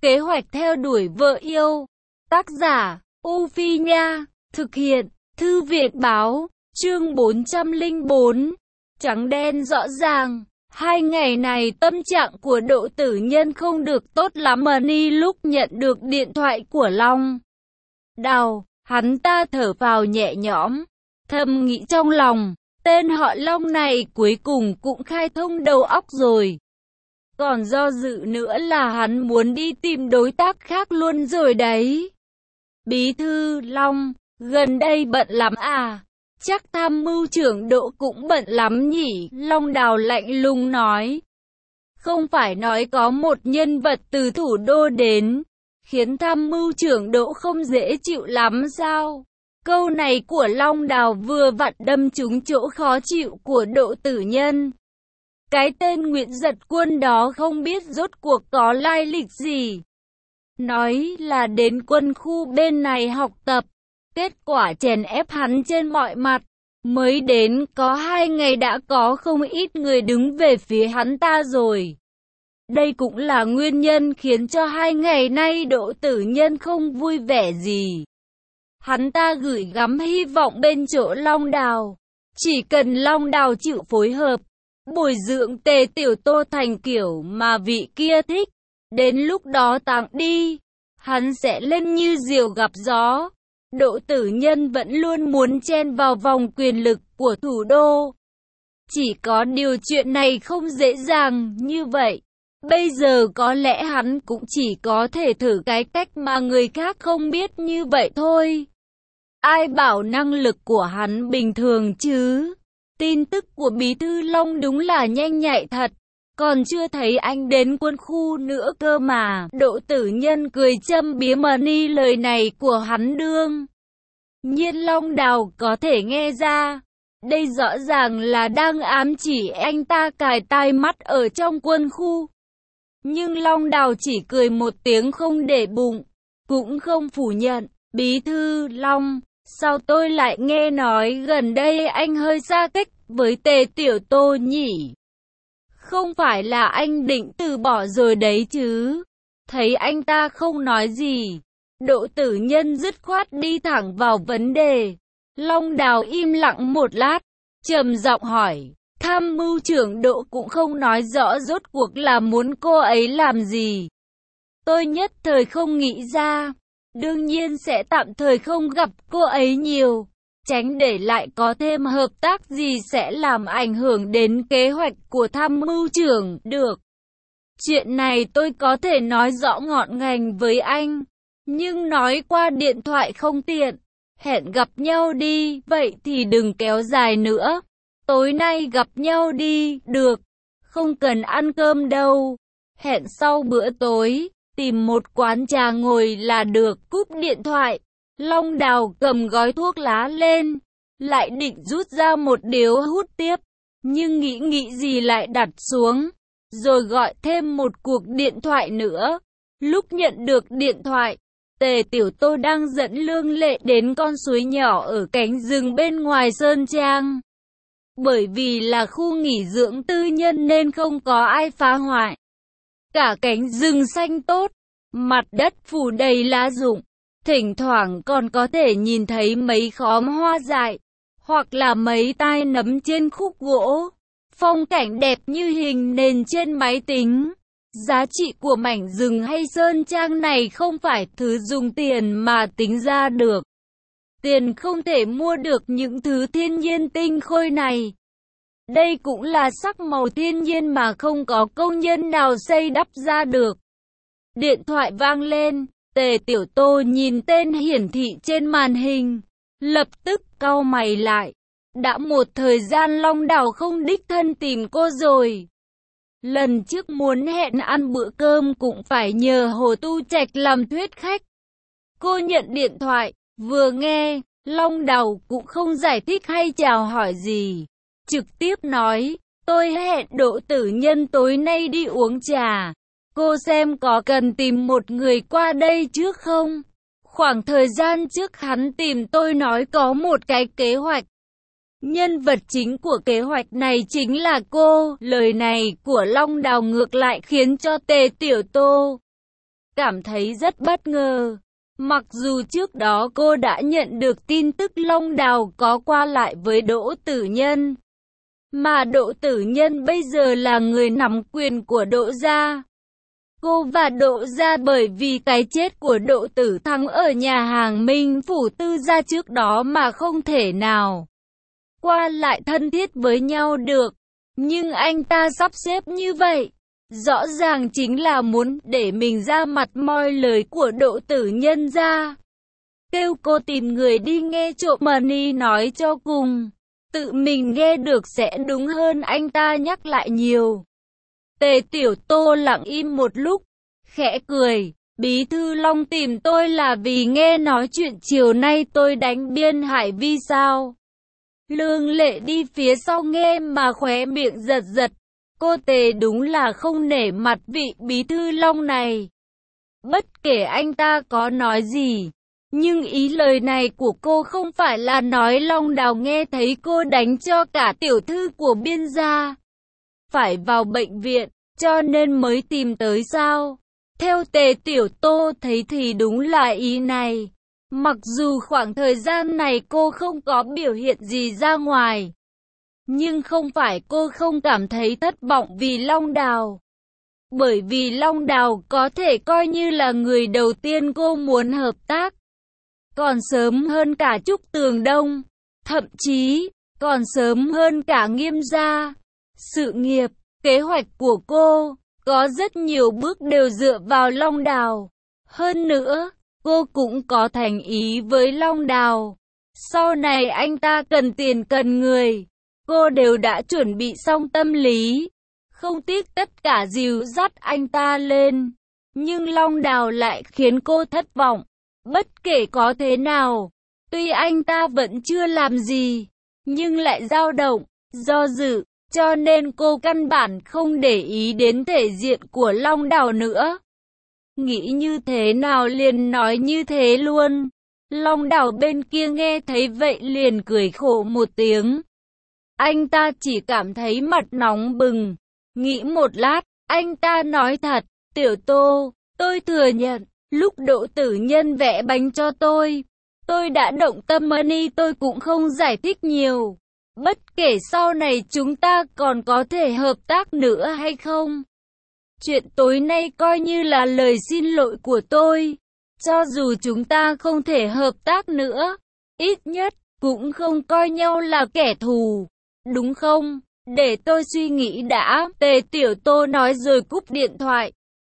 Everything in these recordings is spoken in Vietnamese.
Kế hoạch theo đuổi vợ yêu. Tác giả, U Phi Nha. Thực hiện, Thư viện Báo. Chương 404. Trắng đen rõ ràng. 2 ngày này tâm trạng của Đỗ Tử Nhân không được tốt lắm. Ni lúc nhận được điện thoại của Long Đào, hắn ta thở phào nhẹ nhõm, thầm nghĩ trong lòng, tên họ Long này cuối cùng cũng khai thông đầu óc rồi. Còn do dự nữa là hắn muốn đi tìm đối tác khác luôn rồi đấy. Bí thư Long, gần đây bận lắm à? Chắc tham mưu trưởng Đỗ cũng bận lắm nhỉ? Long Đào lạnh lùng nói. Không phải nói có một nhân vật từ thủ đô đến, khiến tham mưu trưởng Đỗ không dễ chịu lắm sao? Câu này của Long Đào vừa vặn đâm trúng chỗ khó chịu của Đỗ Tử Nhân. Cái tên Nguyễn Giật Quân đó không biết rốt cuộc có lai lịch gì. Nói là đến quân khu bên này học tập, kết quả chèn ép hắn trên mọi mặt. Mới đến có 2 ngày đã có không ít người đứng về phía hắn ta rồi. Đây cũng là nguyên nhân khiến cho 2 ngày nay Đỗ Tử Nhân không vui vẻ gì. Hắn ta gửi gắm hy vọng bên chỗ Long Đào. Chỉ cần Long Đào chịu phối hợp, bồi dưỡng Tề Tiểu Tô thành kiểu mà vị kia thích, đến lúc đó tặng đi, hắn sẽ lên như diều gặp gió. Đỗ Tử Nhân vẫn luôn muốn chen vào vòng quyền lực của thủ đô. Chỉ có điều chuyện này không dễ dàng như vậy. Bây giờ có lẽ hắn cũng chỉ có thể thử cái cách mà người khác không biết như vậy thôi. Ai bảo năng lực của hắn bình thường chứ? Tin tức của Bí thư Long đúng là nhanh nhạy thật. Còn chưa thấy anh đến quân khu nữa cơ mà. Đỗ Tử Nhân cười châm biếm Ni lời này của hắn đương nhiên Long Đào có thể nghe ra. Đây rõ ràng là đang ám chỉ anh ta cài tai mắt ở trong quân khu. Nhưng Long Đào chỉ cười một tiếng không để bụng, cũng không phủ nhận. Bí thư Long, sao tôi lại nghe nói gần đây anh hơi xa cách với Tề Tiểu Tô nhỉ? Không phải là anh định từ bỏ rồi đấy chứ? Thấy anh ta không nói gì, Đỗ Tử Nhân dứt khoát đi thẳng vào vấn đề. Long Đào im lặng một lát, trầm giọng hỏi, tham mưu trưởng Đỗ cũng không nói rõ rốt cuộc là muốn cô ấy làm gì. Tôi nhất thời không nghĩ ra, đương nhiên sẽ tạm thời không gặp cô ấy nhiều, tránh để lại có thêm hợp tác gì sẽ làm ảnh hưởng đến kế hoạch của tham mưu trưởng được. Chuyện này tôi có thể nói rõ ngọn ngành với anh, nhưng nói qua điện thoại không tiện. Hẹn gặp nhau đi, vậy thì đừng kéo dài nữa. Tối nay gặp nhau đi, được. Không cần ăn cơm đâu. Hẹn sau bữa tối, tìm một quán trà ngồi là được. Cúp điện thoại, Long Đào cầm gói thuốc lá lên, lại định rút ra một điếu hút tiếp, nhưng nghĩ gì lại đặt xuống, rồi gọi thêm một cuộc điện thoại nữa. Lúc nhận được điện thoại, Tề Tiểu Tô đang dẫn Lương Lệ đến con suối nhỏ ở cánh rừng bên ngoài Sơn Trang. Bởi vì là khu nghỉ dưỡng tư nhân nên không có ai phá hoại. Cả cánh rừng xanh tốt, mặt đất phủ đầy lá rụng, thỉnh thoảng còn có thể nhìn thấy mấy khóm hoa dại, hoặc là mấy tai nấm trên khúc gỗ. Phong cảnh đẹp như hình nền trên máy tính. Giá trị của mảnh rừng hay sơn trang này không phải thứ dùng tiền mà tính ra được. Tiền không thể mua được những thứ thiên nhiên tinh khôi này. Đây cũng là sắc màu thiên nhiên mà không có công nhân nào xây đắp ra được. Điện thoại vang lên, Tề Tiểu Tô nhìn tên hiển thị trên màn hình, lập tức cau mày lại. Đã một thời gian Long Đào không đích thân tìm cô rồi. Lần trước muốn hẹn ăn bữa cơm cũng phải nhờ Hồ Tu Trạch làm thuyết khách. Cô nhận điện thoại, vừa nghe, Long Đào cũng không giải thích hay chào hỏi gì. Trực tiếp nói, tôi hẹn Đỗ Tử Nhân tối nay đi uống trà. Cô xem có cần tìm một người qua đây trước không? Khoảng thời gian trước hắn tìm tôi nói có một cái kế hoạch. Nhân vật chính của kế hoạch này chính là cô. Lời này của Long Đào ngược lại khiến cho Tề Tiểu Tô cảm thấy rất bất ngờ. Mặc dù trước đó cô đã nhận được tin tức Long Đào có qua lại với Đỗ Tử Nhân, mà Đỗ Tử Nhân bây giờ là người nắm quyền của Đỗ gia. Cô và Đỗ gia bởi vì cái chết của Đỗ Tử Thắng ở nhà hàng Minh Phủ Tư gia trước đó mà không thể nào qua lại thân thiết với nhau được. Nhưng anh ta sắp xếp như vậy, rõ ràng chính là muốn để mình ra mặt moi lời của Đỗ Tử Nhân ra. Kêu cô tìm người đi nghe trộm Money nói cho cùng. Tự mình nghe được sẽ đúng hơn anh ta nhắc lại nhiều. Tề Tiểu Tô lặng im một lúc, khẽ cười. Bí thư Long tìm tôi là vì nghe nói chuyện chiều nay tôi đánh Biên Hải Vi sao? Lương Lệ đi phía sau nghe mà khóe miệng giật giật. Cô Tề đúng là không nể mặt vị bí thư Long này. Bất kể anh ta có nói gì, nhưng ý lời này của cô không phải là nói Long Đào nghe thấy cô đánh cho cả tiểu thư của Biên gia phải vào bệnh viện, cho nên mới tìm tới sao? Theo Tề Tiểu Tô thấy thì đúng là ý này. Mặc dù khoảng thời gian này cô không có biểu hiện gì ra ngoài, nhưng không phải cô không cảm thấy thất vọng vì Long Đào. Bởi vì Long Đào có thể coi như là người đầu tiên cô muốn hợp tác. Còn sớm hơn cả Trúc Tường Đông, thậm chí còn sớm hơn cả Nghiêm gia. Sự nghiệp, kế hoạch của cô, có rất nhiều bước đều dựa vào Long Đào. Hơn nữa, cô cũng có thành ý với Long Đào. Sau này anh ta cần tiền cần người, cô đều đã chuẩn bị xong tâm lý, không tiếc tất cả dìu dắt anh ta lên. Nhưng Long Đào lại khiến cô thất vọng. Bất kể có thế nào, tuy anh ta vẫn chưa làm gì, nhưng lại dao động, do dự, cho nên cô căn bản không để ý đến thể diện của Long Đào nữa. Nghĩ như thế nào liền nói như thế luôn. Long Đào bên kia nghe thấy vậy liền cười khổ một tiếng. Anh ta chỉ cảm thấy mặt nóng bừng. Nghĩ một lát, anh ta nói thật, Tiểu Tô, tôi thừa nhận, lúc Đỗ Tử Nhân vẽ bánh cho tôi đã động tâm Money tôi cũng không giải thích nhiều. Bất kể sau này chúng ta còn có thể hợp tác nữa hay không. Chuyện tối nay coi như là lời xin lỗi của tôi. Cho dù chúng ta không thể hợp tác nữa, ít nhất cũng không coi nhau là kẻ thù, đúng không? Để tôi suy nghĩ đã, Tề Tiểu Tô nói rồi cúp điện thoại.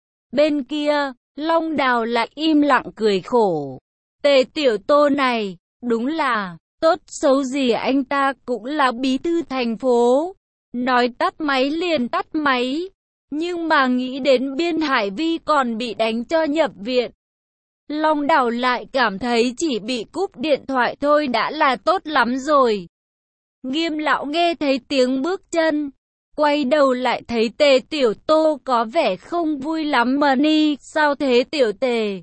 Bên kia, Long Đào lại im lặng cười khổ. Tề Tiểu Tô này, đúng là, tốt xấu gì anh ta cũng là bí thư thành phố. Nói tắt máy liền tắt máy. Nhưng mà nghĩ đến Biên Hải Vi còn bị đánh cho nhập viện, Long Đào lại cảm thấy chỉ bị cúp điện thoại thôi đã là tốt lắm rồi. Nghiêm lão nghe thấy tiếng bước chân, quay đầu lại thấy Tề Tiểu Tô có vẻ không vui lắm. Money, sao thế Tiểu Tề?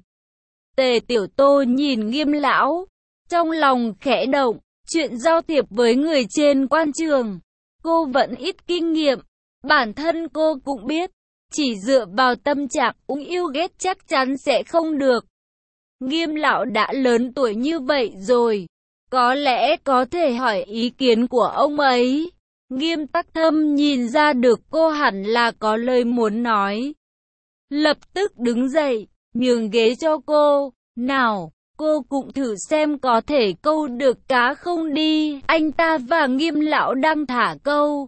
Tề Tiểu Tô nhìn Nghiêm lão, trong lòng khẽ động, chuyện giao thiệp với người trên quan trường, cô vẫn ít kinh nghiệm. Bản thân cô cũng biết, chỉ dựa vào tâm trạng ung yêu ghét chắc chắn sẽ không được. Nghiêm lão đã lớn tuổi như vậy rồi, có lẽ có thể hỏi ý kiến của ông ấy. Nghiêm Tắc Thâm nhìn ra được cô hẳn là có lời muốn nói. Lập tức đứng dậy, nhường ghế cho cô. Nào, cô cũng thử xem có thể câu được cá không đi. Anh ta và Nghiêm lão đang thả câu.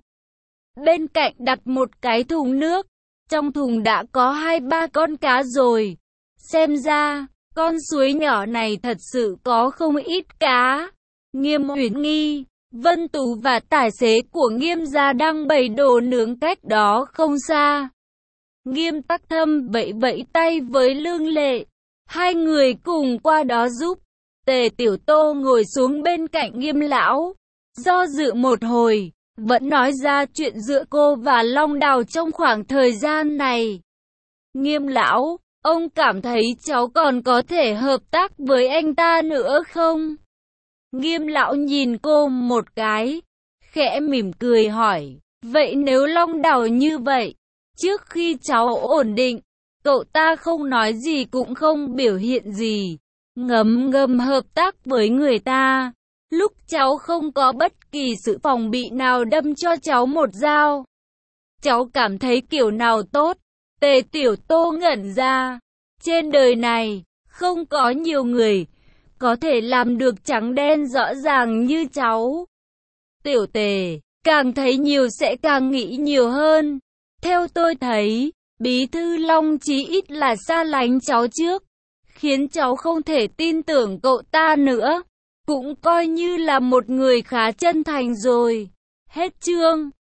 Bên cạnh đặt một cái thùng nước, trong thùng đã có 2-3 con cá rồi. Xem ra, con suối nhỏ này thật sự có không ít cá. Nghiêm Uyển Nghi, Vân Tú và tài xế của Nghiêm gia đang bày đồ nướng cách đó không xa. Nghiêm Tắc Thâm vẫy vẫy tay với Lương Lệ, hai người cùng qua đó giúp. Tề Tiểu Tô ngồi xuống bên cạnh Nghiêm lão, do dự một hồi, vẫn nói ra chuyện giữa cô và Long Đào trong khoảng thời gian này. Nghiêm lão, ông cảm thấy cháu còn có thể hợp tác với anh ta nữa không? Nghiêm lão nhìn cô một cái, khẽ mỉm cười hỏi, vậy nếu Long Đào như vậy, trước khi cháu ổn định, cậu ta không nói gì cũng không biểu hiện gì, ngấm ngầm hợp tác với người ta. Lúc cháu không có bất kỳ sự phòng bị nào đâm cho cháu một dao. Cháu cảm thấy kiểu nào tốt? Tề Tiểu Tô ngẩn ra. Trên đời này, không có nhiều người có thể làm được trắng đen rõ ràng như cháu. Tiểu Tề, càng thấy nhiều sẽ càng nghĩ nhiều hơn. Theo tôi thấy, Bí thư Long chí ít là xa lánh cháu trước, khiến cháu không thể tin tưởng cậu ta nữa. Cũng coi như là một người khá chân thành rồi. Hết chương.